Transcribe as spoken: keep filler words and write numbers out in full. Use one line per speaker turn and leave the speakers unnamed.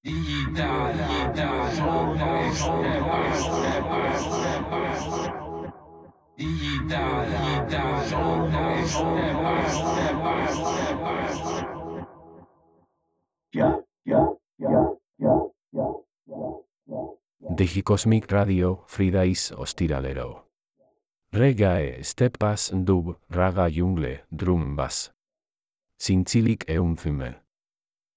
Digicosmic Radio Fridais Ostiralero. Regae stepas dub raga jungle drum bass. Sincilik eum thyme.